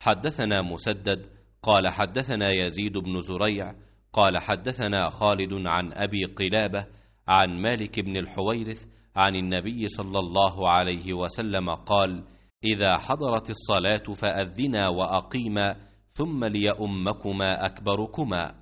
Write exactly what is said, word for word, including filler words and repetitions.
حدثنا مسدد قال حدثنا يزيد بن زريع قال حدثنا خالد عن أبي قلابة عن مالك بن الحويرث عن النبي صلى الله عليه وسلم قال: إذا حضرت الصلاة فأذنا وأقيما ثم ليؤمكما أكبركما.